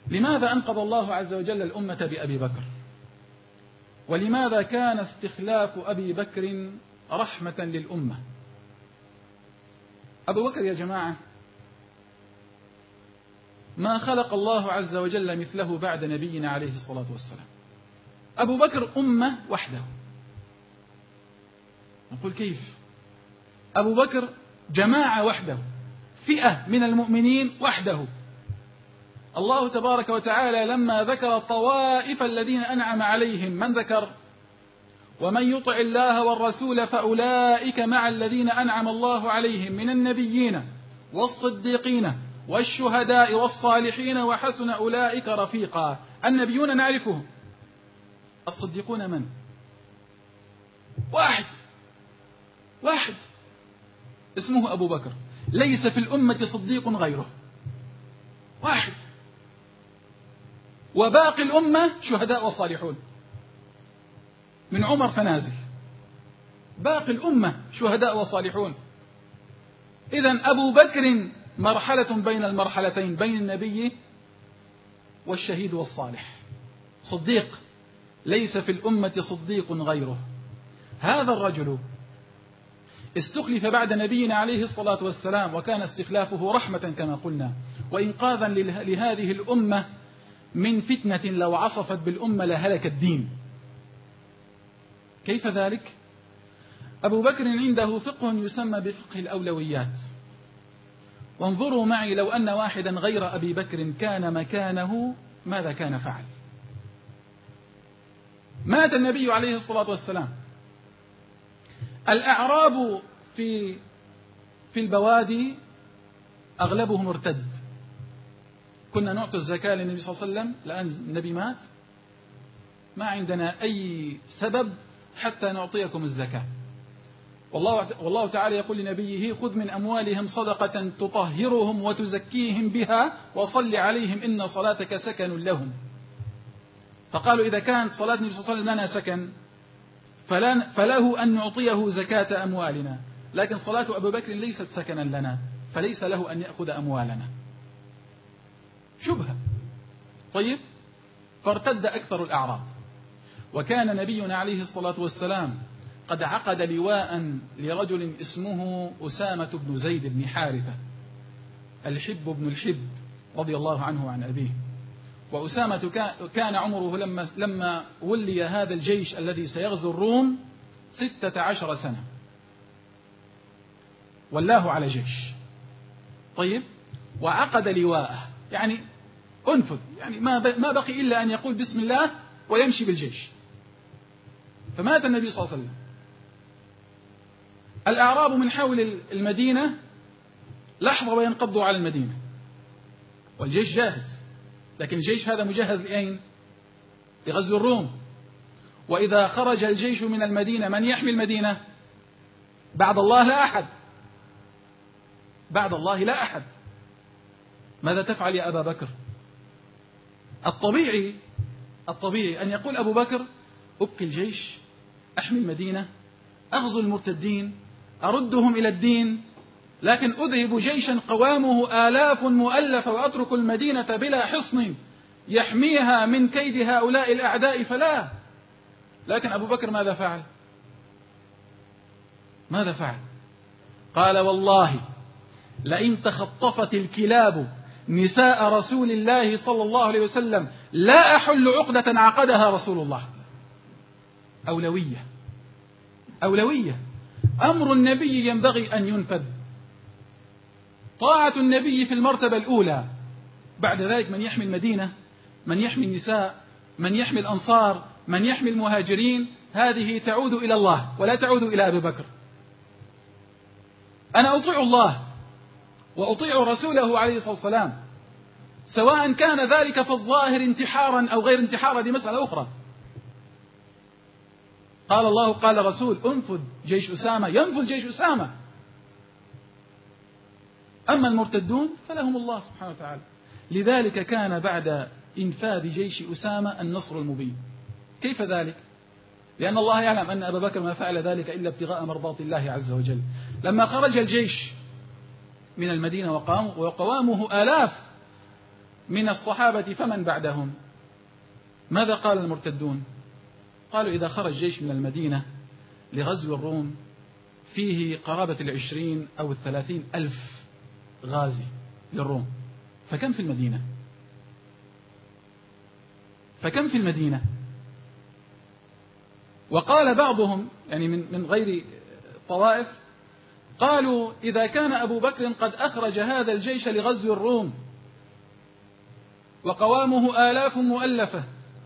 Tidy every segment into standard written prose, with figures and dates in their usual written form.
لماذا أنقذ الله عز وجل الأمة بأبي بكر؟ ولماذا كان استخلاف أبي بكر رحمة للأمة؟ أبو بكر يا جماعة ما خلق الله عز وجل مثله بعد نبينا عليه الصلاة والسلام. أبو بكر أمة وحده. نقول كيف؟ أبو بكر جماعة وحده، فئة من المؤمنين وحده. الله تبارك وتعالى لما ذكر الطوائف الذين أنعم عليهم من ذكر؟ ومن يطع الله والرسول فأولئك مع الذين أنعم الله عليهم من النبيين والصديقين والشهداء والصالحين وحسن أولئك رفيقا. النبيون نعرفهم، الصديقون من؟ واحد اسمه أبو بكر، ليس في الأمة صديق غيره، واحد. وباقي الأمة شهداء وصالحون، من عمر فنازل، باقي الأمة شهداء وصالحون. إذن أبو بكر مرحلة بين المرحلتين، بين النبي والشهيد والصالح، صديق، ليس في الأمة صديق غيره. هذا الرجل استخلف بعد نبينا عليه الصلاة والسلام، وكان استخلافه رحمة كما قلنا، وإنقاذا لهذه الأمة من فتنة لو عصفت بالأمة لهلك الدين. كيف ذلك؟ أبو بكر عنده فقه يسمى بفقه الأولويات. وانظروا معي، لو أن واحدا غير أبي بكر كان مكانه ماذا كان فعل؟ مات النبي عليه الصلاة والسلام، الأعراب في البوادي أغلبهم ارتد. كنا نعطي الزكاة للنبي صلى الله عليه وسلم، الآن النبي مات، ما عندنا أي سبب حتى نعطيكم الزكاة. والله تعالى يقول لنبيه: خذ من أموالهم صدقة تطهرهم وتزكيهم بها وصل عليهم إن صلاتك سكن لهم. فقالوا إذا كانت صلاة النبي صلى الله عليه وسلم لنا سكن فله أن نعطيه زكاة أموالنا، لكن صلاة أبو بكر ليست سكنا لنا، فليس له أن يأخذ أموالنا. شبهة. طيب، فارتد أكثر الأعراب. وكان نبينا عليه الصلاة والسلام قد عقد لواء لرجل اسمه أسامة بن زيد بن حارثة، الحب بن الحب رضي الله عنه عن أبيه. وأسامة كان عمره لما ولي هذا الجيش الذي سيغزو الروم 16 سنة، ولاه على جيش. طيب، وعقد لواءه، يعني أنفذ، يعني ما بقي إلا أن يقول بسم الله ويمشي بالجيش. فمات النبي صلى الله عليه وسلم. الأعراب من حول المدينة لحظة وينقضوا على المدينة، والجيش جاهز، لكن الجيش هذا مجهز لأين؟ لغزو الروم. وإذا خرج الجيش من المدينة من يحمي المدينة؟ بعد الله لا أحد، بعد الله لا أحد. ماذا تفعل يا أبا بكر؟ الطبيعي أن يقول أبو بكر: أبقي الجيش، أحمي المدينة، أغزو المرتدين، أردهم إلى الدين، لكن أذهب جيشا قوامه آلاف مؤلفة وأترك المدينة بلا حصن يحميها من كيد هؤلاء الأعداء، فلا. لكن أبو بكر ماذا فعل؟ قال: والله لئن تخطفت الكلاب نساء رسول الله صلى الله عليه وسلم لا أحل عقدة عقدها رسول الله. أولوية. أمر النبي ينبغي أن ينفذ، طاعة النبي في المرتبة الأولى. بعد ذلك من يحمي المدينة، من يحمي النساء، من يحمي الأنصار، من يحمي المهاجرين، هذه تعود إلى الله ولا تعود إلى أبي بكر. أنا أطيع الله وأطيع رسوله عليه الصلاة والسلام، سواء كان ذلك في الظاهر انتحارا أو غير انتحار، دي مسألة أخرى. قال الله قال رسول: انفذ جيش أسامة، ينفذ جيش أسامة. أما المرتدون فلهم الله سبحانه وتعالى. لذلك كان بعد إنفاذ جيش أسامة النصر المبين. كيف ذلك؟ لأن الله يعلم أن أبا بكر ما فعل ذلك إلا ابتغاء مرضات الله عز وجل. لما خرج الجيش من المدينة وقوامه آلاف، من الصحابة فمن بعدهم. ماذا قال المرتدون؟ قالوا إذا خرج جيش من المدينة لغزو الروم فيه قرابة 20 أو 30 ألف غازي للروم، فكم في المدينة؟ فكم في المدينة؟ وقال بعضهم يعني من غير طوائف قالوا إذا كان أبو بكر قد أخرج هذا الجيش لغزو الروم وقوامه آلاف مؤلفة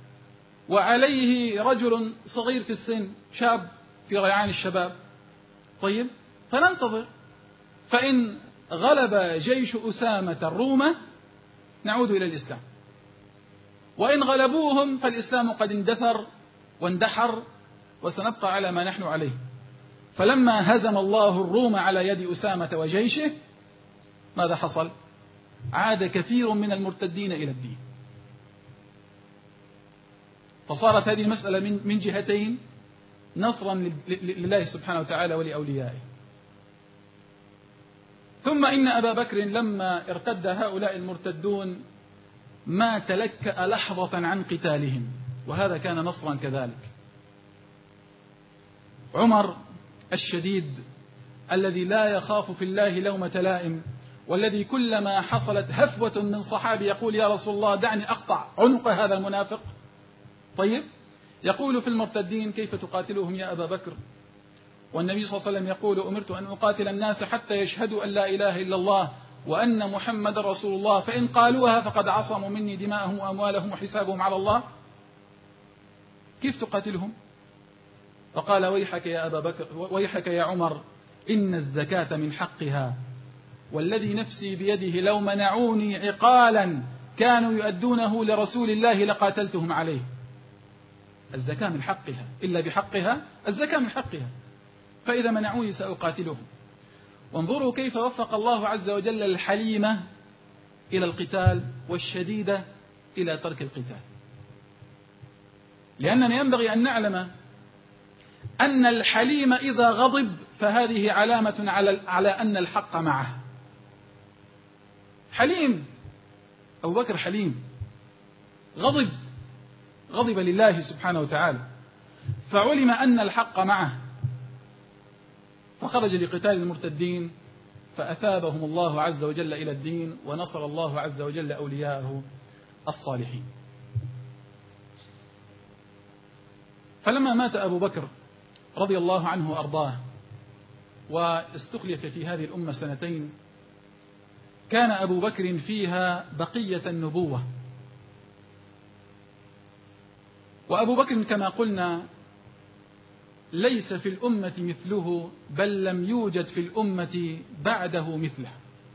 وعليه رجل صغير في السن شاب في ريعان الشباب، طيب فننتظر، فإن غلب جيش أسامة الروم نعود إلى الإسلام، وإن غلبوهم فالإسلام قد اندثر واندحر وسنبقى على ما نحن عليه. فلما هزم الله الروم على يد أسامة وجيشه ماذا حصل؟ عاد كثير من المرتدين إلى الدين. فصارت هذه المسألة من جهتين نصرا لله سبحانه وتعالى ولأوليائه. ثم إن أبا بكر لما ارتد هؤلاء المرتدون ما تلكأ لحظة عن قتالهم، وهذا كان نصرا كذلك. عمر الشديد الذي لا يخاف في الله لومة لائم، والذي كلما حصلت هفوة من صحابي يقول يا رسول الله دعني أقطع عنق هذا المنافق، طيب يقول في المرتدين كيف تقاتلهم يا أبا بكر؟ والنبي صلى الله عليه وسلم يقول أمرت أن أقاتل الناس حتى يشهدوا أن لا إله إلا الله وأن محمد رسول الله، فإن قالوها فقد عصموا مني دماءهم وأموالهم وحسابهم على الله. كيف تقاتلهم؟ فقال ويحك يا أبا بكر، ويحك يا عمر، إن الزكاة من حقها، والذي نفسي بيده لو منعوني عقالا كانوا يؤدونه لرسول الله لقاتلتهم عليه. الزكاة من حقها، إلا بحقها الزكاة من حقها، فإذا منعوني سأقاتلهم. وانظروا كيف وفق الله عز وجل الحليمة إلى القتال والشديدة إلى ترك القتال، لأننا ينبغي أن نعلم أن الحليم إذا غضب فهذه علامة على أن الحق معه. حليم، أبو بكر حليم، غضب لله سبحانه وتعالى، فعلم أن الحق معه فخرج لقتال المرتدين فأثابهم الله عز وجل إلى الدين، ونصر الله عز وجل أولياءه الصالحين. فلما مات أبو بكر رضي الله عنه وأرضاه واستخلف في هذه الأمة 2 سنين، كان أبو بكر فيها بقية النبوة. وأبو بكر كما قلنا ليس في الأمة مثله، بل لم يوجد في الأمة بعده مثله.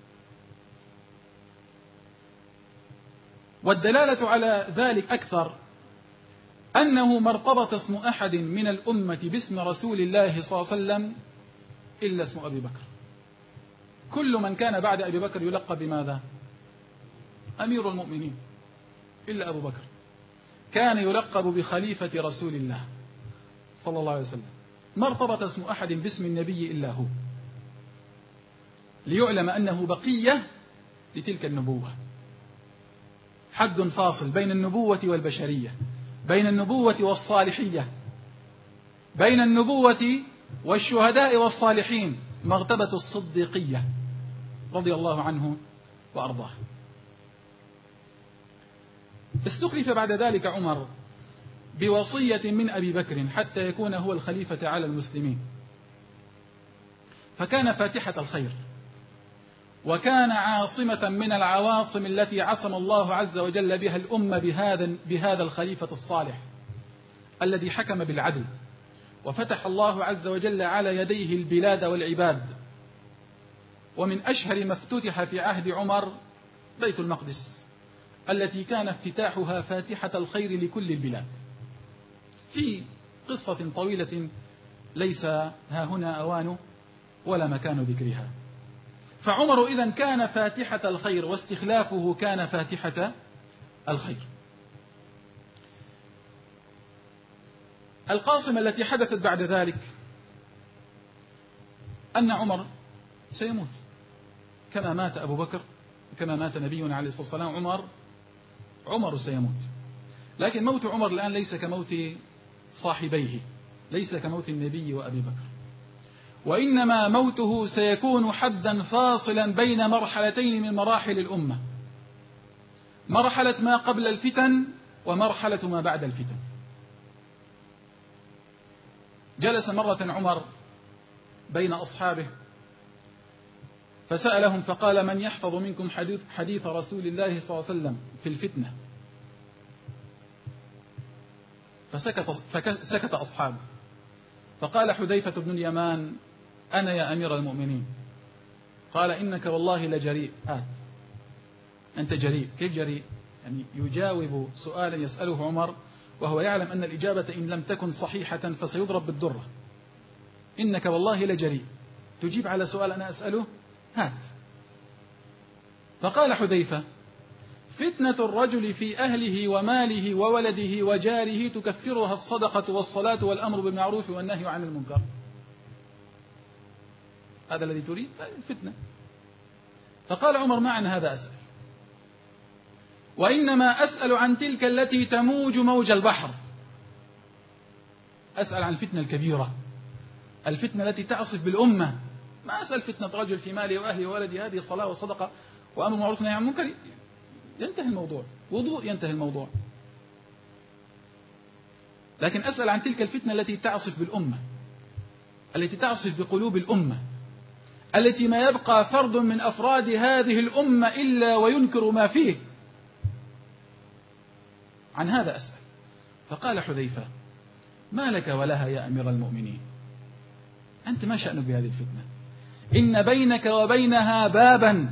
والدلالة على ذلك أكثر أنه ما ارتبط اسم أحد من الأمة باسم رسول الله صلى الله عليه وسلم إلا اسم أبي بكر. كل من كان بعد أبي بكر يلقب بماذا؟ أمير المؤمنين، إلا أبو بكر كان يلقب بخليفة رسول الله صلى الله عليه وسلم. ما ارتبط اسم أحد باسم النبي إلا هو، ليعلم أنه بقية لتلك النبوة. حد فاصل بين النبوة والبشرية، بين النبوة والصالحية، بين النبوة والشهداء والصالحين، مرتبة الصديقية رضي الله عنه وأرضاه. استخلف بعد ذلك عمر بوصية من أبي بكر حتى يكون هو الخليفة على المسلمين، فكان فاتحة الخير، وكان عاصمة من العواصم التي عصم الله عز وجل بها الأمة بهذا الخليفة الصالح الذي حكم بالعدل، وفتح الله عز وجل على يديه البلاد والعباد. ومن أشهر ما افتتح في عهد عمر بيت المقدس، التي كان افتتاحها فاتحة الخير لكل البلاد، في قصة طويلة ليس ها هنا أوان ولا مكان ذكرها. فعمر إذن كان فاتحة الخير، واستخلافه كان فاتحة الخير. القاصمة التي حدثت بعد ذلك أن عمر سيموت كما مات أبو بكر، كما مات نبينا عليه الصلاة والسلام. عمر عمر سيموت، لكن موت عمر الآن ليس كموت صاحبيه، ليس كموت النبي وأبي بكر، وإنما موته سيكون حدا فاصلا بين مرحلتين من مراحل الأمة، مرحلة ما قبل الفتن ومرحلة ما بعد الفتن. جلس مرة عمر بين أصحابه فسألهم فقال: من يحفظ منكم حديث رسول الله صلى الله عليه وسلم في الفتنة؟ فسكت أصحابه، فقال حذيفة بن اليمان: أنا يا أمير المؤمنين. قال: إنك والله لجريء. أنت جريء. كيف جريء؟ يعني يجاوب سؤالا يسأله عمر وهو يعلم أن الإجابة إن لم تكن صحيحة فسيضرب بالدرة. إنك والله لجريء، تجيب على سؤال أنا أسأله؟ هات. فقال حذيفة: فتنة الرجل في أهله وماله وولده وجاره تكفرها الصدقة والصلاة والأمر بالمعروف والنهي عن المنكر. هذا الذي تريد؟ الفتنة. فقال عمر: ما عن هذا أسأل، وإنما أسأل عن تلك التي تموج موج البحر. أسأل عن الفتنة الكبيرة، الفتنة التي تعصف بالأمة. ما أسأل فتنة رجل في ماله وأهله وولده، هذه صلاة وصدقة وأمر معروف ونهي عن المنكر، ينتهي الموضوع، وضوء ينتهي الموضوع. لكن أسأل عن تلك الفتنة التي تعصف بالأمة، التي تعصف بقلوب الأمة، التي ما يبقى فرد من أفراد هذه الأمة إلا وينكر ما فيه. عن هذا أسأل. فقال حذيفة: ما لك ولها يا أمير المؤمنين؟ أنت ما شأنك بهذه الفتنة؟ إن بينك وبينها بابا،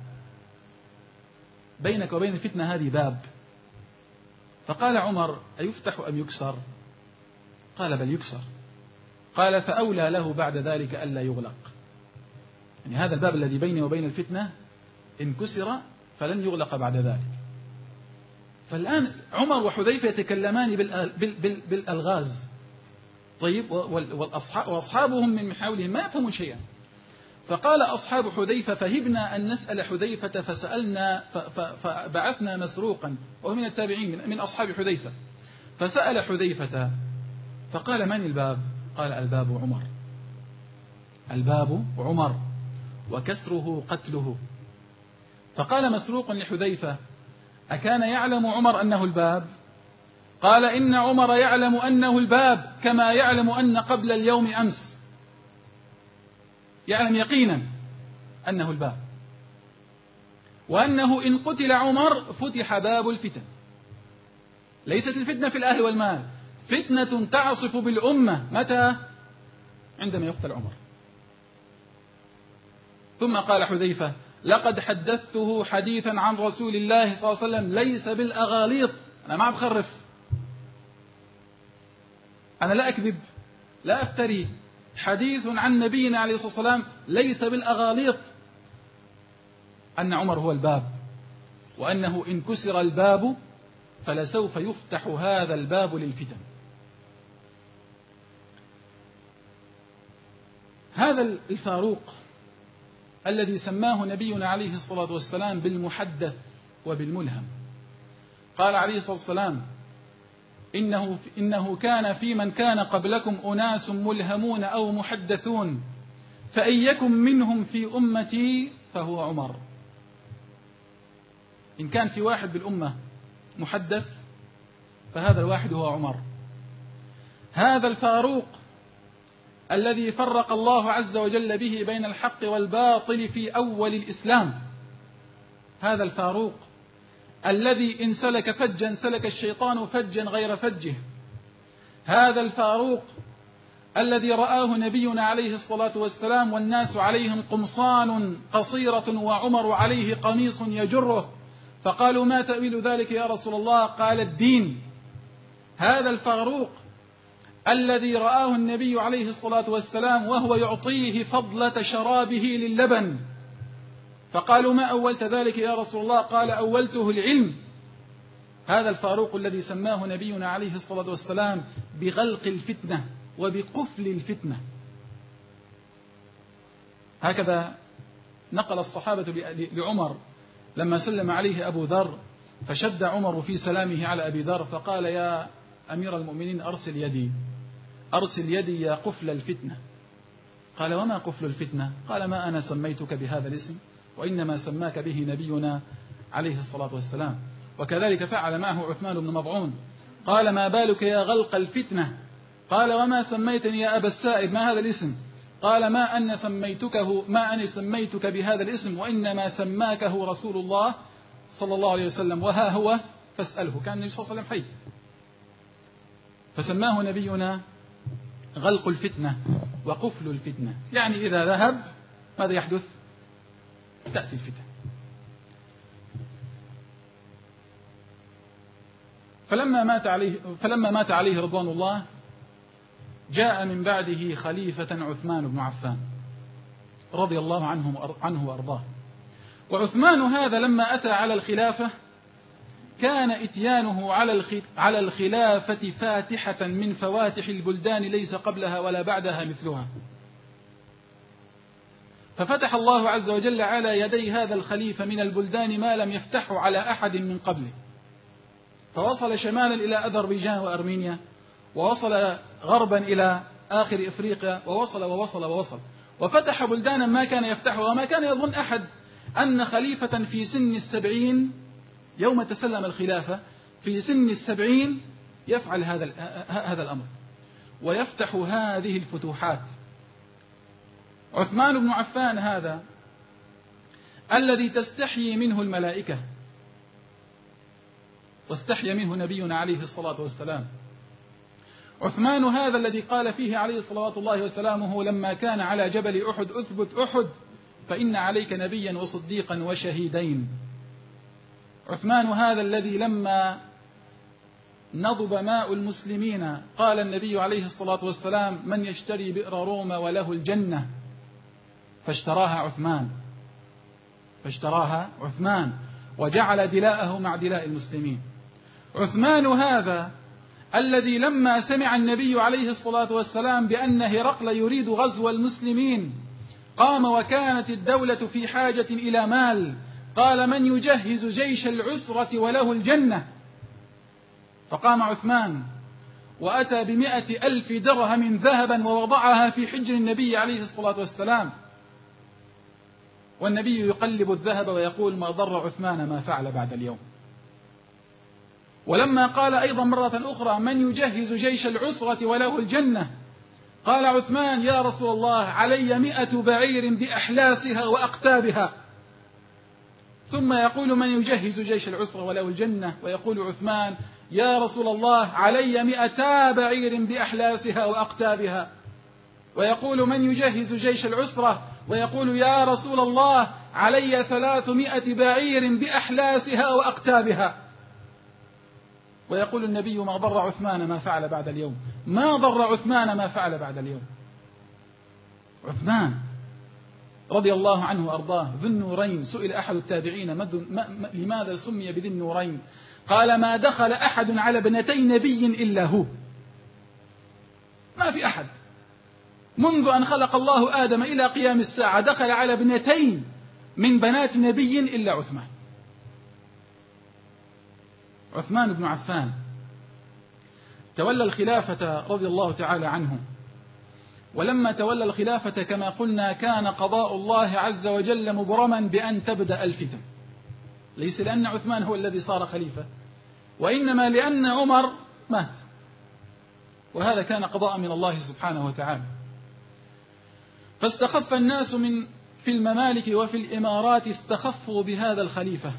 بينك وبين الفتنة هذه باب. فقال عمر: أيفتح أم يكسر؟ قال: بل يكسر. قال: فأولى له بعد ذلك ألا يغلق. يعني هذا الباب الذي بيني وبين الفتنة إن كسر فلن يغلق بعد ذلك. فالآن عمر وحذيفة يتكلمان بالألغاز، طيب، وأصحابهم من حولهم ما يفهمون شيئا. فقال أصحاب حذيفة: فهبنا أن نسأل حذيفة فسألنا فبعثنا مسروقا، وهو من التابعين من أصحاب حذيفة، فسأل حذيفة فقال: من الباب؟ قال: الباب عمر. الباب عمر وكسره قتله. فقال مسروق لحذيفة: أكان يعلم عمر أنه الباب؟ قال: إن عمر يعلم أنه الباب كما يعلم أن قبل اليوم أمس، يعلم يقينا أنه الباب، وأنه إن قتل عمر فتح باب الفتن. ليست الفتنة في الأهل والمال، فتنة تعصف بالأمة. متى؟ عندما يقتل عمر. ثم قال حذيفة: لقد حدثته حديثا عن رسول الله صلى الله عليه وسلم ليس بالأغاليط. أنا ما بخرف، أنا لا أكذب، لا أفتري، حديث عن نبينا عليه الصلاة والسلام ليس بالأغاليط، أن عمر هو الباب، وأنه إن كسر الباب فلسوف يفتح هذا الباب للفتن. هذا الفاروق الذي سماه نبينا عليه الصلاة والسلام بالمحدث وبالملهم، قال عليه الصلاة والسلام: إنه كان في من كان قبلكم أناس ملهمون أو محدثون، فإن يكن منهم في أمتي فهو عمر. إن كان في واحد بالأمة محدث فهذا الواحد هو عمر. هذا الفاروق الذي فرق الله عز وجل به بين الحق والباطل في أول الإسلام، هذا الفاروق الذي إن سلك فجا سلك الشيطان فجا غير فجه، هذا الفاروق الذي رآه نبينا عليه الصلاة والسلام والناس عليهم قمصان قصيرة وعمر عليه قميص يجره، فقالوا: ما تأويل ذلك يا رسول الله؟ قال: الدين. هذا الفاروق الذي رآه النبي عليه الصلاة والسلام وهو يعطيه فضلة شرابه للبن، فقالوا: ما أولت ذلك يا رسول الله؟ قال: أولته العلم. هذا الفاروق الذي سماه نبينا عليه الصلاة والسلام بغلق الفتنة وبقفل الفتنة. هكذا نقل الصحابة لعمر لما سلم عليه أبو ذر فشد عمر في سلامه على أبي ذر فقال: يا أمير المؤمنين أرسل يدي يا قفل الفتنة. قال: وما قفل الفتنة؟ قال: ما أنا سميتك بهذا الاسم، وإنما سماك به نبينا عليه الصلاة والسلام. وكذلك فعل معه عثمان بن مضعون. قال: ما بالك يا غلق الفتنة؟ قال: وما سميتني يا أبا السائب؟ ما هذا الاسم؟ قال: ما أني سميتك بهذا الاسم، وإنما سماكه رسول الله صلى الله عليه وسلم، وها هو فاسأله. كان النبي صلى الله عليه وسلم حي، فسماه نبينا غلق الفتنة وقفل الفتنة، يعني إذا ذهب ماذا يحدث؟ تأتي الفتنة. فلما مات عليه رضوان الله جاء من بعده خليفة عثمان بن عفان رضي الله عنه وأرضاه. وعثمان هذا لما أتى على الخلافة كان إتيانه على الخلافة فاتحة من فواتح البلدان ليس قبلها ولا بعدها مثلها. ففتح الله عز وجل على يدي هذا الخليفة من البلدان ما لم يفتحه على أحد من قبله، فوصل شمالا إلى أذربيجان وأرمينيا، ووصل غربا إلى آخر إفريقيا، ووصل وفتح بلدانا ما كان يفتحها. وما كان يظن أحد أن خليفة في سن 70 يوم تسلم الخلافة في سن 70 يفعل هذا الأمر ويفتح هذه الفتوحات. عثمان بن عفان هذا الذي تستحيي منه الملائكة واستحيا منه نبينا عليه الصلاة والسلام. عثمان هذا الذي قال فيه عليه صلوات الله وسلامه لما كان على جبل أحد: أثبت أحد فإن عليك نبيا وصديقا وشهيدين. عثمان هذا الذي لما نضب ماء المسلمين قال النبي عليه الصلاة والسلام: من يشتري بئر روما وله الجنة، فاشتراها عثمان وجعل دلاءه مع دلاء المسلمين. عثمان هذا الذي لما سمع النبي عليه الصلاة والسلام بأن هرقل يريد غزو المسلمين قام، وكانت الدولة في حاجة إلى مال، قال: من يجهز جيش العسرة وله الجنة؟ فقام عثمان وأتى ب100,000 درهم ذهبا ووضعها في حجر النبي عليه الصلاة والسلام، والنبي يقلب الذهب ويقول: ما ضر عثمان ما فعل بعد اليوم. ولما قال أيضا مرة أخرى: من يجهز جيش العسرة وله الجنة؟ قال عثمان: يا رسول الله، علي 100 بعير بأحلاسها وأقتابها. ثم يقول: من يجهز جيش العسرة وله الجنة؟ ويقول عثمان: يا رسول الله، علي 200 بعير بأحلاسها وأقتابها. ويقول: من يجهز جيش العسرة؟ ويقول: يا رسول الله، علي 300 بعير بأحلاسها وأقتابها. ويقول النبي: ما ضر عثمان ما فعل بعد اليوم، ما ضر عثمان ما فعل بعد اليوم. عثمان رضي الله عنه وأرضاه ذو النورين. سئل أحد التابعين: لماذا سمي بذي النورين؟ قال: ما دخل أحد على ابنتي نبي إلا هو. ما في أحد منذ أن خلق الله آدم إلى قيام الساعة دخل على ابنتين من بنات نبي إلا عثمان بن عفان تولى الخلافة رضي الله تعالى عنه. ولما تولى الخلافة كما قلنا كان قضاء الله عز وجل مبرما بأن تبدأ الفتن، ليس لأن عثمان هو الذي صار خليفة، وإنما لأن عمر مات، وهذا كان قضاء من الله سبحانه وتعالى. فاستخف الناس في الممالك وفي الإمارات استخفوا بهذا الخليفة،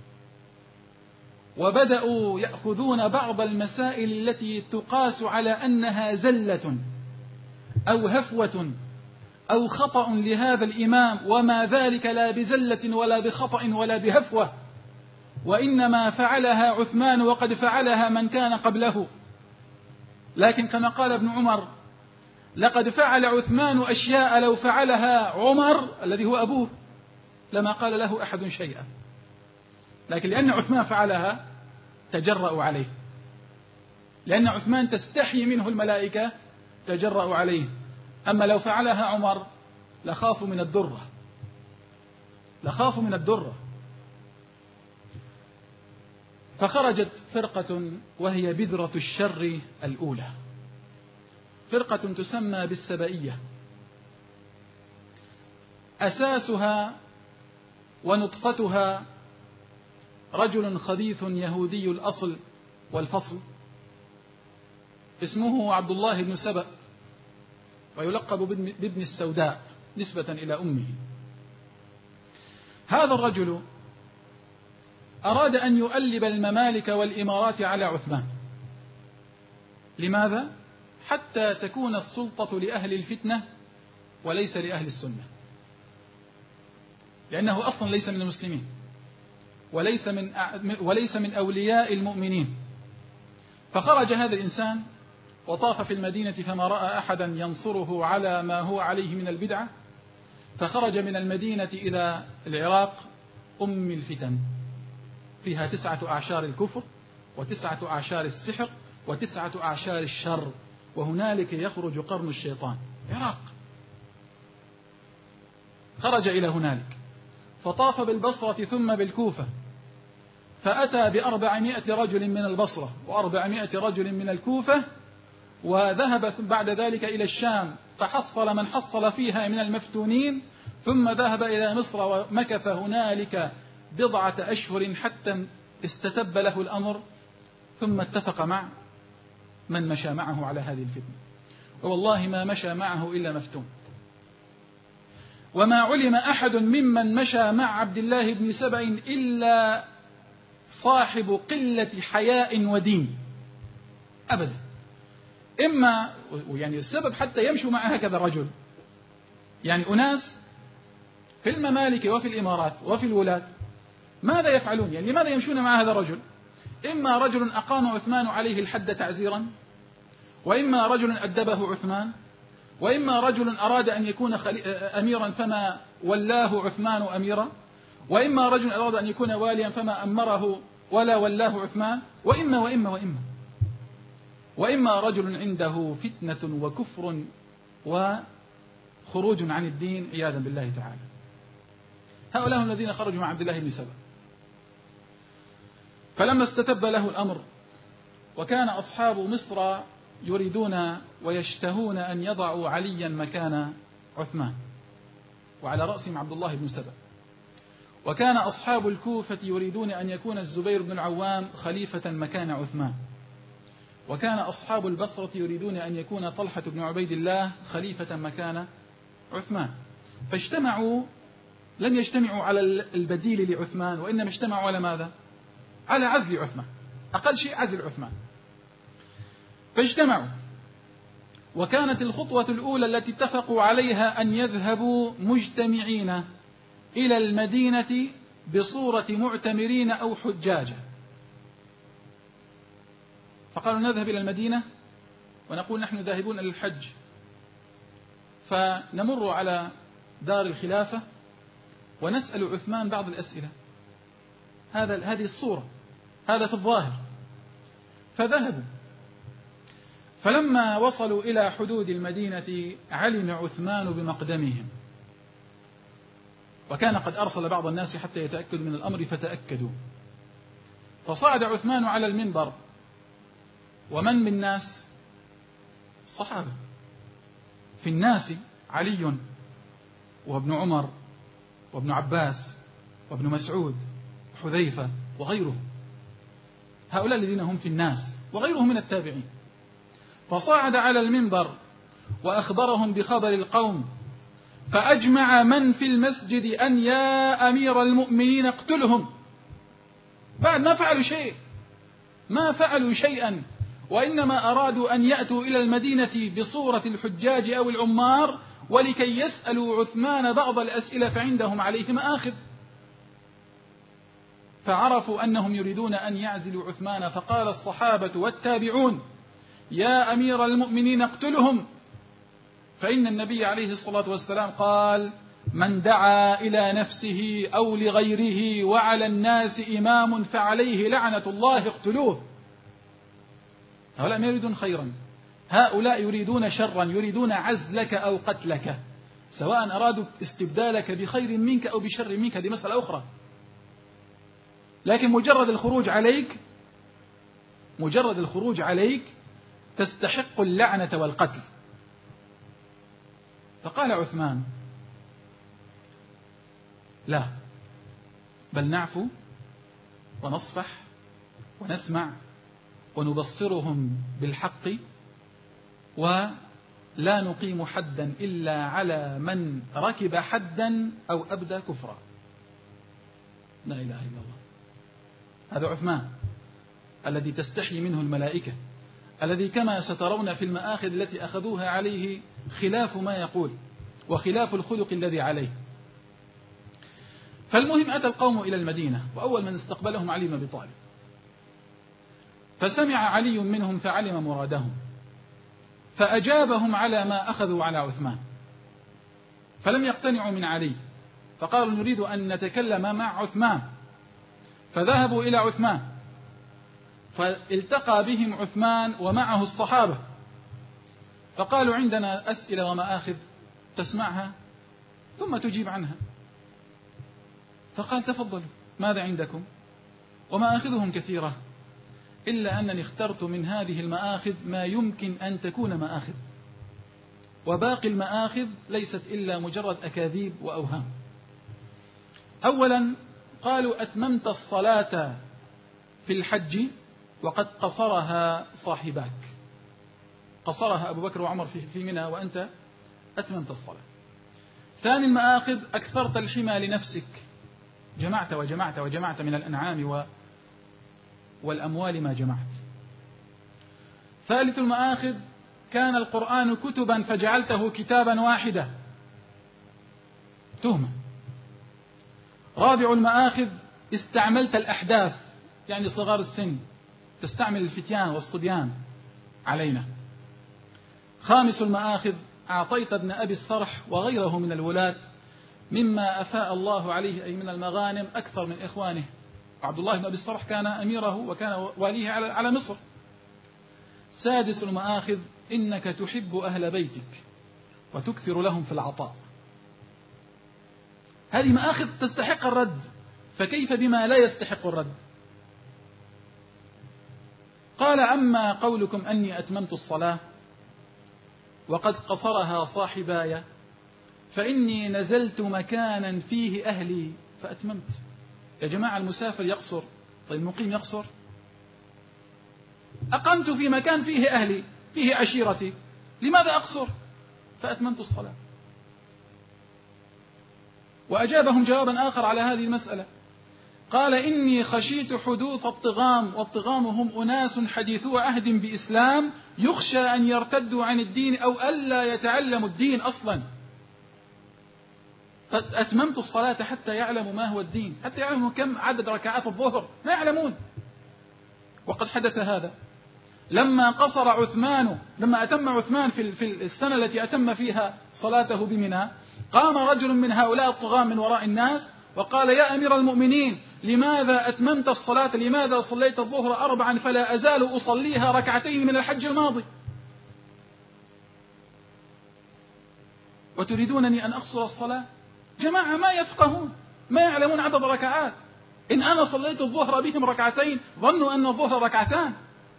وبدأوا يأخذون بعض المسائل التي تقاس على أنها زلة أو هفوة أو خطأ لهذا الإمام، وما ذلك لا بزلة ولا بخطأ ولا بهفوة، وإنما فعلها عثمان وقد فعلها من كان قبله. لكن كما قال ابن عمر: لقد فعل عثمان أشياء لو فعلها عمر الذي هو أبوه لما قال له أحد شيئا، لكن لأن عثمان فعلها تجرأوا عليه، لأن عثمان تستحي منه الملائكة تجرأوا عليه. أما لو فعلها عمر لخافوا من الدرة. فخرجت فرقة وهي بذرة الشر الأولى، فرقة تسمى بالسبائية، أساسها ونطفتها رجل خبيث يهودي الأصل والفصل اسمه عبد الله بن سبأ، ويلقب بابن السوداء نسبة إلى أمه. هذا الرجل أراد أن يؤلب الممالك والإمارات على عثمان. لماذا؟ حتى تكون السلطة لأهل الفتنة وليس لأهل السنة، لأنه أصلا ليس من المسلمين وليس من أولياء المؤمنين. فخرج هذا الإنسان وطاف في المدينة فما رأى أحدا ينصره على ما هو عليه من البدعة، فخرج من المدينة إلى العراق أم الفتن، فيها 9 أعشار الكفر و9 أعشار السحر و9 أعشار الشر، وهنالك يخرج قرن الشيطان. العراق خرج إلى هنالك فطاف بالبصرة ثم بالكوفة، فأتى ب400 رجل من البصرة و400 رجل من الكوفة، وذهب بعد ذلك إلى الشام فحصل من حصل فيها من المفتونين، ثم ذهب إلى مصر ومكث هنالك 10 أشهر حتى استتب له الأمر، ثم اتفق مع من مشى معه على هذه الفتنة، والله ما مشى معه إلا مفتون. وما علم أحد ممن مشى مع عبد الله بن سبأ إلا صاحب قلة حياء ودين أبدا. إما يعني السبب حتى يمشوا مع هكذا رجل، يعني أناس في الممالك وفي الإمارات وفي الولاة ماذا يفعلون؟ يعني لماذا يمشون مع هذا الرجل؟ إما رجل أقام عثمان عليه الحد تعزيرا، وإما رجل أدبه عثمان، وإما رجل أراد أن يكون أميرا فما ولاه عثمان أميرا، وإما رجل أراد أن يكون واليا فما أمره ولا ولاه عثمان، وإما رجل عنده فتنة وكفر وخروج عن الدين عياذا بالله تعالى. هؤلاء الذين خرجوا مع عبد الله بن سبأ. فلما استتب له الأمر وكان أصحاب مصر يريدون ويشتهون أن يضعوا عليا مكان عثمان، وعلى رأسهم عبد الله بن سبأ، وكان أصحاب الكوفة يريدون أن يكون الزبير بن العوام خليفة مكان عثمان، وكان أصحاب البصرة يريدون أن يكون طلحة بن عبيد الله خليفة مكان عثمان. فاجتمعوا، لم يجتمعوا على البديل لعثمان، وإنما اجتمعوا على ماذا؟ على عزل عثمان، أقل شيء عزل عثمان. فاجتمعوا، وكانت الخطوة الأولى التي اتفقوا عليها أن يذهبوا مجتمعين إلى المدينة بصورة معتمرين أو حجاجا. فقالوا نذهب إلى المدينة ونقول نحن ذاهبون للحج، فنمر على دار الخلافة ونسأل عثمان بعض الأسئلة. هذه الصورة، هذا في الظاهر. فذهبوا، فلما وصلوا إلى حدود المدينة علم عثمان بمقدمهم، وكان قد أرسل بعض الناس حتى يتأكدوا من الأمر فتأكدوا. فصعد عثمان على المنبر، ومن من الناس؟ الصحابة. في الناس علي وابن عمر وابن عباس وابن مسعود وحذيفة وغيرهم، هؤلاء الذين هم في الناس، وغيرهم من التابعين. فصعد على المنبر وأخبرهم بخبر القوم، فأجمع من في المسجد أن يا أمير المؤمنين اقتلهم. بعد ما فعلوا شيئا، وإنما أرادوا أن يأتوا إلى المدينة بصورة الحجاج أو العمار ولكي يسألوا عثمان بعض الأسئلة، فعندهم عليه مآخذ. فعرفوا أنهم يريدون أن يعزلوا عثمان، فقال الصحابة والتابعون يا أمير المؤمنين اقتلهم، فإن النبي عليه الصلاة والسلام قال من دعا إلى نفسه أو لغيره وعلى الناس إمام فعليه لعنة الله اقتلوه. هؤلاء ما يريدون خيرا، هؤلاء يريدون شرا، يريدون عزلك أو قتلك، سواء أرادوا استبدالك بخير منك أو بشر منك، هذه مسألة أخرى. لكن مجرد الخروج عليك مجرد الخروج عليك تستحق اللعنة والقتل. فقال عثمان: لا، بل نعفو ونصفح ونسمع ونبصرهم بالحق، ولا نقيم حدا إلا على من ركب حدا أو أبدى كفرا. لا إله إلا الله. هذا عثمان الذي تستحي منه الملائكة، الذي كما سترون في المآخذ التي أخذوها عليه خلاف ما يقول وخلاف الخلق الذي عليه. فالمهم أتى القوم إلى المدينة، وأول من استقبلهم علي بن أبي طالب، فسمع علي منهم فعلم مرادهم، فأجابهم على ما أخذوا على عثمان، فلم يقتنعوا من علي، فقالوا: نريد أن نتكلم مع عثمان. فذهبوا إلى عثمان، فالتقى بهم عثمان ومعه الصحابة، فقالوا: عندنا أسئلة ومآخذ تسمعها ثم تجيب عنها. فقال: تفضلوا، ماذا عندكم؟ ومآخذهم كثيرة، إلا أنني اخترت من هذه المآخذ ما يمكن أن تكون مآخذ، وباقي المآخذ ليست إلا مجرد أكاذيب وأوهام. أولا قالوا: أتممت الصلاة في الحج وقد قصرها صاحباك، قصرها أبو بكر وعمر في منى وأنت أتممت الصلاة. ثاني المآخذ: أكثرت الحمى لنفسك، جمعت وجمعت وجمعت من الأنعام والأموال ما جمعت. ثالث المآخذ: كان القرآن كتبا فجعلته كتابا واحدا، تهمة. رابع المآخذ: استعملت الأحداث، يعني صغار السن، تستعمل الفتيان والصبيان علينا. خامس المآخذ: أعطيت ابن أبي الصرح وغيره من الولاة مما أفاء الله عليه أي من المغانم أكثر من إخوانه. عبد الله بن أبي الصرح كان أميره وكان واليه على مصر. سادس المآخذ: إنك تحب أهل بيتك وتكثر لهم في العطاء. هذه مآخذ تستحق الرد، فكيف بما لا يستحق الرد؟ قال: أما قولكم أني أتممت الصلاة وقد قصرها صاحباي فإني نزلت مكانا فيه أهلي فأتممت. يا جماعة، المسافر يقصر، طيب المقيم يقصر؟ أقمت في مكان فيه أهلي فيه عشيرتي، لماذا أقصر؟ فأتممت الصلاة. وأجابهم جوابا آخر على هذه المسألة، قال: إني خشيت حدوث الطغام، والطغام هم أناس حديثو عهد بإسلام يخشى أن يرتدوا عن الدين أو ألا يتعلموا الدين أصلا، فأتممت الصلاة حتى يعلموا ما هو الدين، حتى يعلموا كم عدد ركعات الظهر، ما يعلمون. وقد حدث هذا لما قصر عثمان، لما أتم عثمان في السنة التي أتم فيها صلاته بمنى، قام رجل من هؤلاء الطغاة من وراء الناس وقال: يا أمير المؤمنين، لماذا أتممت الصلاة؟ لماذا صليت الظهر 4 فلا أزال أصليها 2 من الحج الماضي، وتريدونني أن أقصر الصلاة؟ جماعة ما يفقهون، ما يعلمون عدد ركعات. إن أنا صليت الظهر بهم 2 ظنوا أن الظهر 2.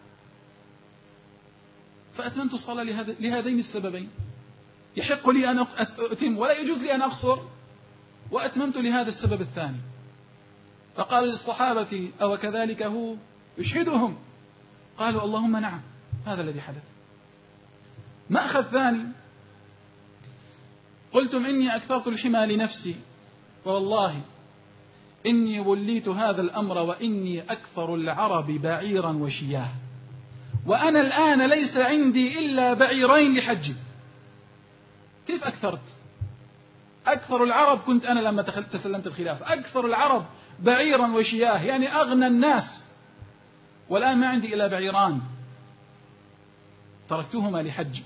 فأتممت الصلاة لهذين السببين، يحق لي أن أتم ولا يجوز لي أن أقصر، وأتممت لهذا السبب الثاني. فقال للصحابة: أو كذلك هو؟ يشهدهم. قالوا: اللهم نعم، هذا الذي حدث. مأخذ ثاني: قلتم إني أكثرت الحمى لنفسي، ووالله إني وليت هذا الأمر وإني أكثر العرب بعيرا وشياه، وأنا الآن ليس عندي إلا بعيرين لحجي. كيف أكثرت؟ أكثر العرب كنت أنا لما تسلمت الخلافة، أكثر العرب بعيرا وشياه، يعني أغنى الناس، والآن ما عندي إلا بعيران تركتهما لحجي.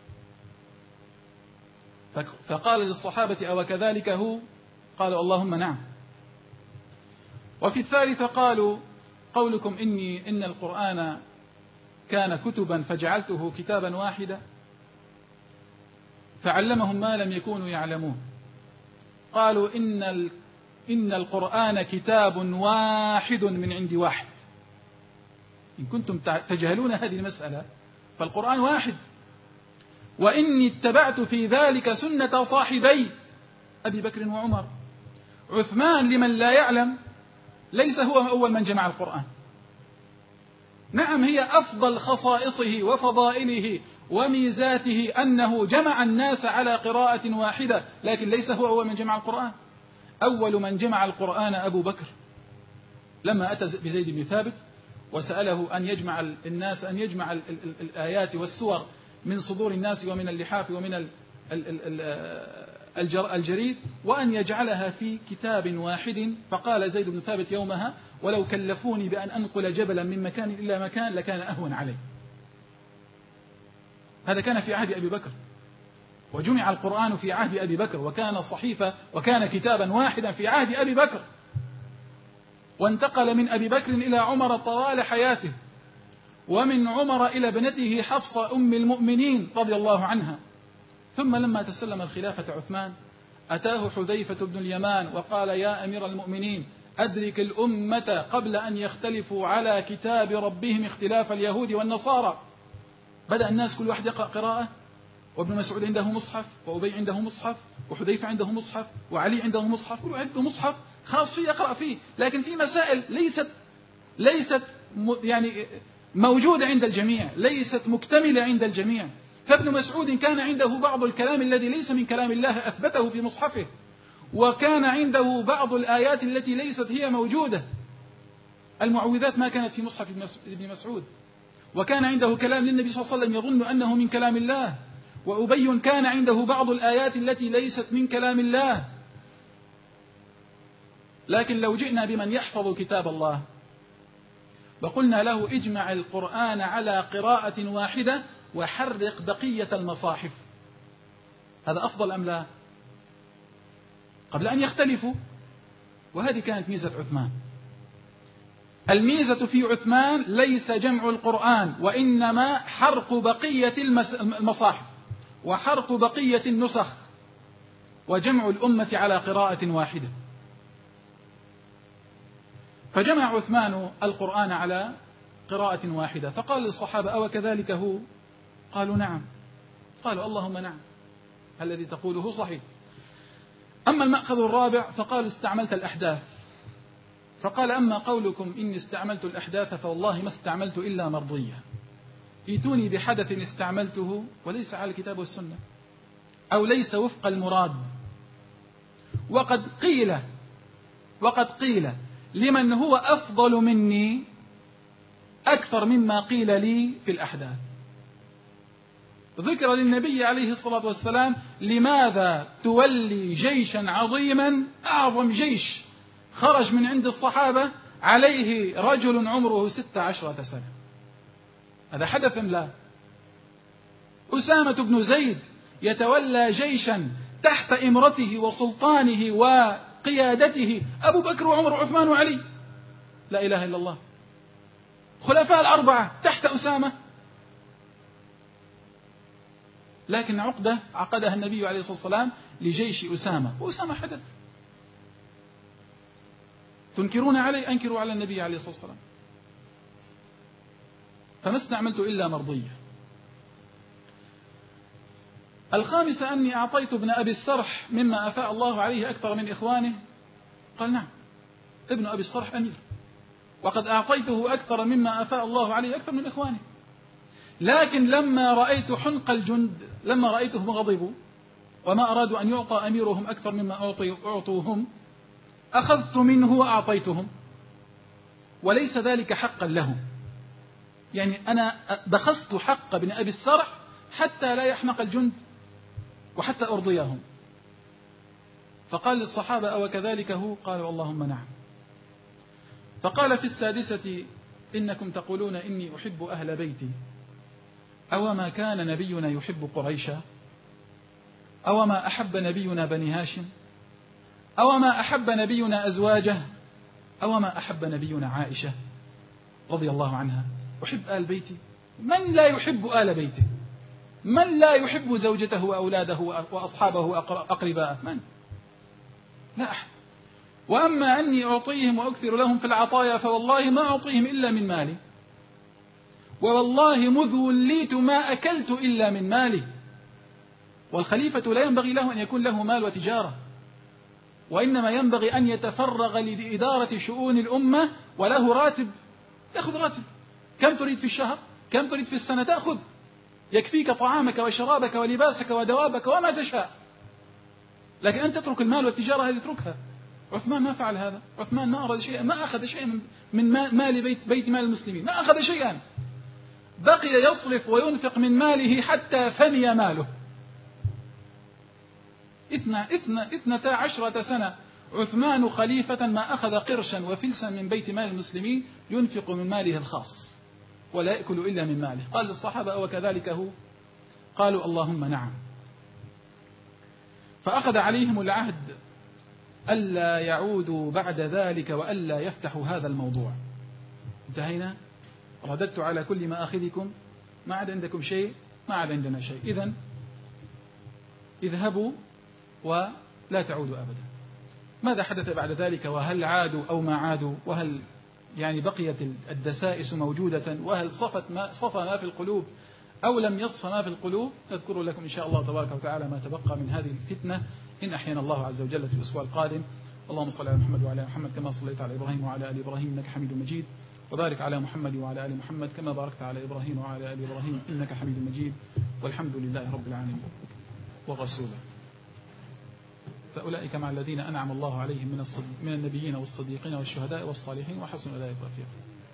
فقال للصحابة: أو كذلك هو؟ قالوا: اللهم نعم. وفي الثالثة قالوا: قولكم إن القرآن كان كتبا فجعلته كتابا واحدا فعلمهم ما لم يكونوا يعلمون. قالوا: إن القرآن كتاب واحد من عند واحد إن كنتم تجهلون هذه المسألة فالقرآن واحد. وإني اتبعت في ذلك سنة صاحبي أبي بكر وعمر. عثمان لمن لا يعلم ليس هو أول من جمع القرآن، نعم هي أفضل خصائصه وفضائله وميزاته أنه جمع الناس على قراءة واحدة، لكن ليس هو أول من جمع القرآن. أول من جمع القرآن أبو بكر لما أتى بزيد بن ثابت وسأله أن يجمع الناس، أن يجمع الآيات والسور من صدور الناس ومن اللحاف ومن الجريد وأن يجعلها في كتاب واحد، فقال زيد بن ثابت يومها: ولو كلفوني بأن أنقل جبلا من مكان إلى مكان لكان أهون علي. هذا كان في عهد أبي بكر، وجمع القرآن في عهد أبي بكر، وكان صحيفة وكان كتابا واحدا في عهد أبي بكر، وانتقل من أبي بكر إلى عمر طوال حياته، ومن عمر إلى ابنته حفصة أم المؤمنين رضي الله عنها. ثم لما تسلم الخلافة عثمان أتاه حذيفة بن اليمان وقال: يا أمير المؤمنين أدرك الأمة قبل أن يختلفوا على كتاب ربهم اختلاف اليهود والنصارى. بدأ الناس كل واحد يقرأ قراءة، وابن مسعود عنده مصحف، وأبي عنده مصحف، وحذيفة عنده مصحف، وعلي عنده مصحف، كل واحد عنده مصحف خاص فيه يقرأ فيه، لكن في مسائل ليست يعني موجودة عند الجميع، ليست مكتملة عند الجميع. فابن مسعود كان عنده بعض الكلام الذي ليس من كلام الله أثبته في مصحفه، وكان عنده بعض الآيات التي ليست هي موجودة. المعوذات ما كانت في مصحف ابن مسعود، وكان عنده كلام للنبي صلى الله عليه وسلم يظن أنه من كلام الله، وأبي كان عنده بعض الآيات التي ليست من كلام الله. لكن لو جئنا بمن يحفظ كتاب الله وقلنا له: اجمع القرآن على قراءة واحدة وحرق بقية المصاحف، هذا أفضل أم لا؟ قبل أن يختلفوا. وهذه كانت ميزة عثمان. الميزة في عثمان ليس جمع القرآن، وإنما حرق بقية المصاحف وحرق بقية النسخ وجمع الأمة على قراءة واحدة. فجمع عثمان القرآن على قراءة واحدة، فقال للصحابة: أو كذلك هو؟ قالوا: نعم. قالوا: اللهم نعم، الذي تقوله صحيح. أما المأخذ الرابع فقالوا: استعملت الأحداث. فقال: أما قولكم إني استعملت الأحداث فوالله ما استعملت إلا مرضية. ائتوني بحدث استعملته وليس على الكتاب والسنة أو ليس وفق المراد. وقد قيل لمن هو أفضل مني أكثر مما قيل لي في الأحداث. ذكر للنبي عليه الصلاة والسلام: لماذا تولي جيشا عظيما، أعظم جيش خرج من عند الصحابة عليه رجل عمره 16 سنة. هذا حدث لا. أسامة بن زيد يتولى جيشا تحت إمرته وسلطانه وقيادته أبو بكر وعمر وعثمان وعلي، لا إله إلا الله، خلفاء الأربعة تحت أسامة. لكن عقدة عقدها النبي عليه الصلاة والسلام لجيش أسامة، وأسامة حدث. تنكرون علي أنكروا على النبي عليه الصلاة والسلام. فما استعملت إلا مرضية. الخامسة أني أعطيت ابن أبي السرح مما أفاء الله عليه أكثر من إخوانه. قال: نعم، ابن أبي السرح أمير، وقد أعطيته أكثر مما أفاء الله عليه أكثر من إخوانه. لكن لما رأيت حنق الجند، لما رأيتهم غضبوا وما أرادوا أن يعطى أميرهم أكثر مما أعطوهم، أخذت منه وأعطيتهم، وليس ذلك حقا له. يعني أنا بخست حق ابن أبي السرح حتى لا يحنق الجند وحتى أرضيهم. فقال للصحابة: أو كذلك هو؟ قالوا: اللهم نعم. فقال في السادسة: إنكم تقولون إني أحب أهل بيتي، أو ما كان نبينا يحب قريشا، أو ما أحب نبينا بني هاشم، أو ما أحب نبينا أزواجه، أو ما أحب نبينا عائشة رضي الله عنها. أحب آل بيتي؟ من لا يحب آل بيته؟ من لا يحب زوجته وأولاده وأصحابه وأقرباءه؟ من؟ لا أحد. وأما أني أعطيهم وأكثر لهم في العطايا فوالله ما أعطيهم إلا من مالي، ووالله مذ وليت ما أكلت إلا من ماله. والخليفة لا ينبغي له أن يكون له مال وتجارة، وإنما ينبغي أن يتفرغ لإدارة شؤون الأمة، وله راتب، يأخذ راتب. كم تريد في الشهر؟ كم تريد في السنة؟ تأخذ، يكفيك طعامك وشرابك ولباسك ودوابك وما تشاء. لكن أن تترك المال والتجارة هذه اتركها. عثمان ما فعل هذا. عثمان ما أراد شيئا، ما أخذ شيئا من مال بيت مال المسلمين، ما أخذ شيئا، بقي يصرف وينفق من ماله حتى فني ماله. 12 سنة عثمان خليفة ما أخذ قرشا وفلسا من بيت مال المسلمين ينفق من ماله الخاص، ولا يأكل إلا من ماله. قال للصحابة: وكذلك هو؟ قالوا: اللهم نعم. فأخذ عليهم العهد ألا يعودوا بعد ذلك وألا يفتحوا هذا الموضوع. انتهينا، رددت على كل ما أخذكم، ما عاد عندكم شيء، ما عاد عندنا شيء، إذن اذهبوا ولا تعودوا أبدا. ماذا حدث بعد ذلك؟ وهل عادوا أو ما عادوا؟ وهل يعني بقيت الدسائس موجودة؟ وهل صفى ما في القلوب أو لم يصف ما في القلوب؟ نذكر لكم إن شاء الله تبارك وتعالى ما تبقى من هذه الفتنة إن أحيانا الله عز وجل في الأسبوع القادم. اللهم صل على محمد وعلى محمد كما صليت على إبراهيم وعلى آل إبراهيم إنك حميد مجيد، وبارك على محمد وعلى آل محمد كما باركت على إبراهيم وعلى آل إبراهيم إنك حميد مجيد، والحمد لله رب العالمين. والرسول فأولئك مع الذين أنعم الله عليهم من النبيين والصديقين والشهداء والصالحين وحسن أولئك رفيقا.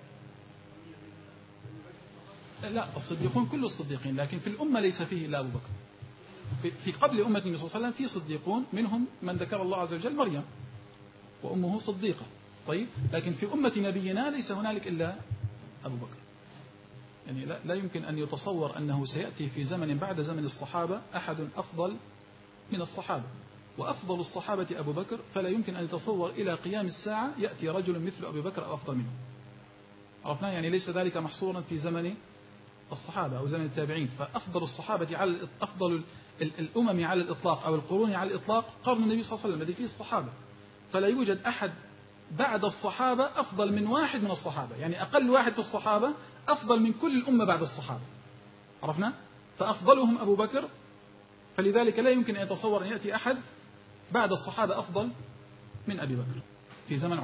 لا، الصديقون كل الصديقين، لكن في الأمة ليس فيه إلا أبو بكر. في قبل أمة النبي صلى الله عليه وسلم في صديقون، منهم من ذكر الله عز وجل مريم وأمه صديقة. طيب، لكن في أمة نبينا ليس هنالك إلا أبو بكر. يعني لا يمكن أن يتصور أنه سيأتي في زمن بعد زمن الصحابة أحد أفضل من الصحابة، وأفضل الصحابة أبو بكر، فلا يمكن أن يتصور إلى قيام الساعة يأتي رجل مثل أبي بكر أو أفضل منه. عرفنا؟ يعني ليس ذلك محصورا في زمن الصحابة أو زمن التابعين. فأفضل الصحابة أفضل الأمم على الإطلاق أو القرون على الإطلاق قرن النبي صلى الله عليه وسلم الذي فيه الصحابة، فلا يوجد أحد بعد الصحابة أفضل من واحد من الصحابة. يعني أقل واحد في الصحابة أفضل من كل الأمة بعد الصحابة. عرفنا؟ فأفضلهم أبو بكر، فلذلك لا يمكن أن يتصور أن يأتي أحد بعد الصحابة أفضل من أبي بكر. في زمن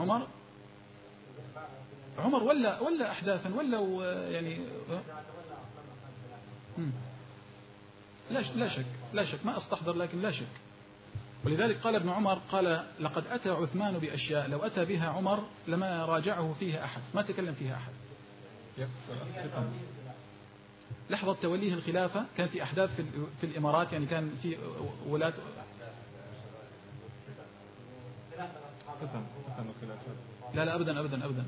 عمر ولا أحداثا ولا يعني لا شك ما أستحضر، لكن لا شك. ولذلك قال ابن عمر، قال: لقد أتى عثمان بأشياء لو أتى بها عمر لما راجعه فيها أحد، ما تكلم فيها أحد. لحظة توليه الخلافة كان في أحداث في الإمارات، يعني كان في ولاة لا أبدا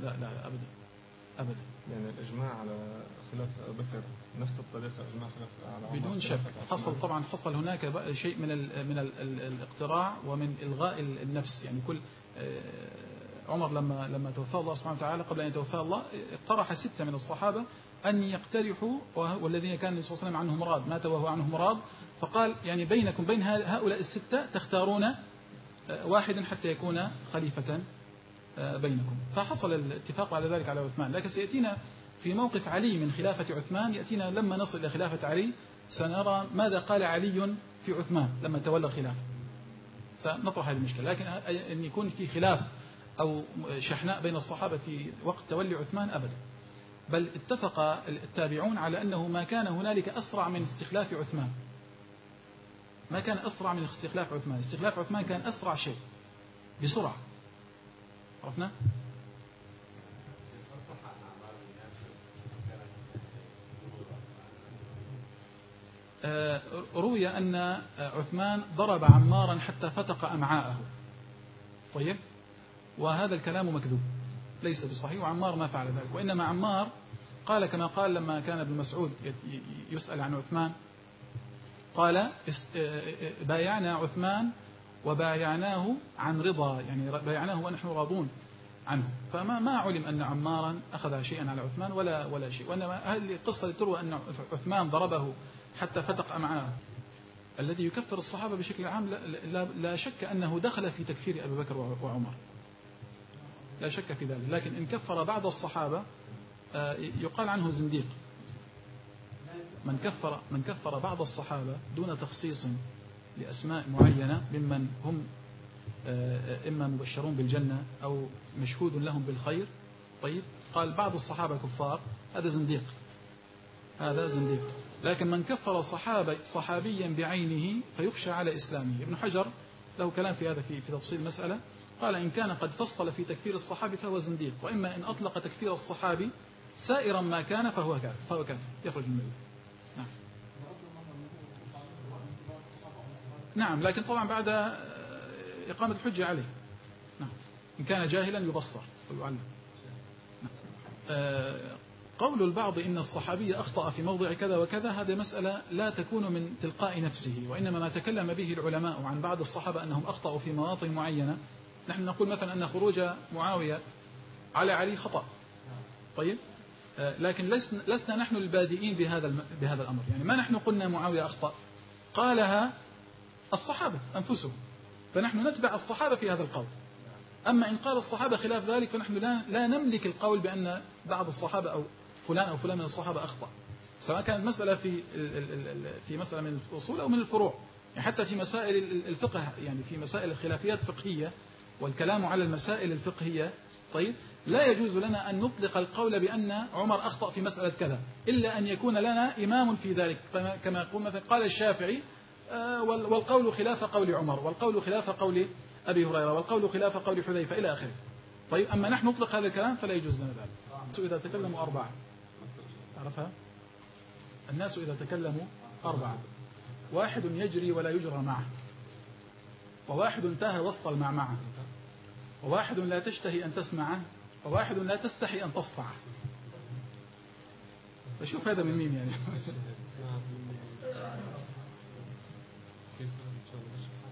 يعني الإجماع على خلاف بكر نفس الطريقة إجماع خلاف على عمر بدون شك. حصل هناك شيء من الاقتراع ومن إلغاء النفس. يعني كل عمر لما توفى الله سبحانه وتعالى، قبل أن يتوفى الله، اقترح 6 من الصحابة أن يقترحوا، والذين كان النبي صلى الله عليه وسلم عنهم راض، مات وهو عنهم راض، فقال: يعني بينكم بين هؤلاء 6 تختارون واحدا حتى يكون خليفة بينكم. فحصل الاتفاق على ذلك على عثمان. لكن سيأتينا في موقف علي من خلافة عثمان، يأتينا لما نصل إلى خلافة علي سنرى ماذا قال علي في عثمان لما تولى الخلافة، سنطرح هذه المشكلة. لكن أن يكون في خلاف أو شحناء بين الصحابة في وقت تولي عثمان أبدا، بل اتفق التابعون على أنه ما كان هنالك أسرع من استخلاف عثمان. ما كان أسرع من استخلاف عثمان. استخلاف عثمان كان أسرع شيء بسرعة. عرفنا؟ روي أن عثمان ضرب عمارا حتى فتق أمعاءه. طيب، وهذا الكلام مكذوب ليس بصحيح، وعمار ما فعل ذلك. وإنما عمار قال كما قال لما كان ابن مسعود يسأل عن عثمان، قال: بايعنا عثمان وبايعناه عن رضا، يعني بايعناه ونحن راضون عنه. فما علم أن عمارا أخذ شيئا على عثمان ولا شيء. وإنما هذه القصة تروى أن عثمان ضربه حتى فتق أمعاءه. الذي يكفر الصحابة بشكل عام لا شك أنه دخل في تكفير أبي بكر وعمر، لا شك في ذلك. لكن إن كفر بعض الصحابة يقال عنه زنديق، من كفر بعض الصحابة دون تخصيص لأسماء معينة ممن هم إما مبشرون بالجنة أو مشهود لهم بالخير، طيب قال بعض الصحابة كفار، هذا زنديق، هذا زنديق. لكن من كفر صحابيا بعينه فيخشى على إسلامه. ابن حجر له كلام في هذا في تفصيل المسألة، قال إن كان قد فصل في تكفير الصحابي فهو زنديق، وإما إن أطلق تكفير الصحابي سائرا ما كان فهو كافر يخرج من الملة. نعم. نعم، لكن طبعا بعد إقامة الحجة عليه. نعم. إن كان جاهلا يبصر ويعلم. نعم. قول البعض إن الصحابي أخطأ في موضع كذا وكذا، هذه مسألة لا تكون من تلقاء نفسه، وإنما ما تكلم به العلماء عن بعض الصحابة أنهم أخطأوا في مواطن معينة. نحن نقول مثلا أن خروج معاوية على علي خطأ، طيب، لكن لسنا نحن البادئين بهذا الأمر. يعني ما نحن قلنا معاوية أخطأ، قالها الصحابة أنفسهم، فنحن نتبع الصحابة في هذا القول. أما إن قال الصحابة خلاف ذلك فنحن لا نملك القول بأن بعض الصحابة أو فلان من الصحابة أخطأ، سواء كانت مسألة في مسألة من الأصول أو من الفروع. يعني حتى في مسائل الفقه، يعني في مسائل الخلافيات الفقهية والكلام على المسائل الفقهية، طيب، لا يجوز لنا أن نطلق القول بأن عمر أخطأ في مسألة كذا إلا أن يكون لنا إمام في ذلك، كما يقول مثلا قال الشافعي والقول خلاف قول عمر، والقول خلاف قول أبي هريرة، والقول خلاف قول حذيفة إلى آخره. طيب، أما نحن نطلق هذا الكلام فلا يجوز لنا ذلك. إذا تكلموا أربعة، الناس إذا تكلموا أربعة: واحد يجري ولا يجرى معه، وواحد تاه وسط المعمعة، وواحد لا تشتهي أن تسمعه، وواحد لا تستحي أن تصفعه. فشوف هذا من مين يعني.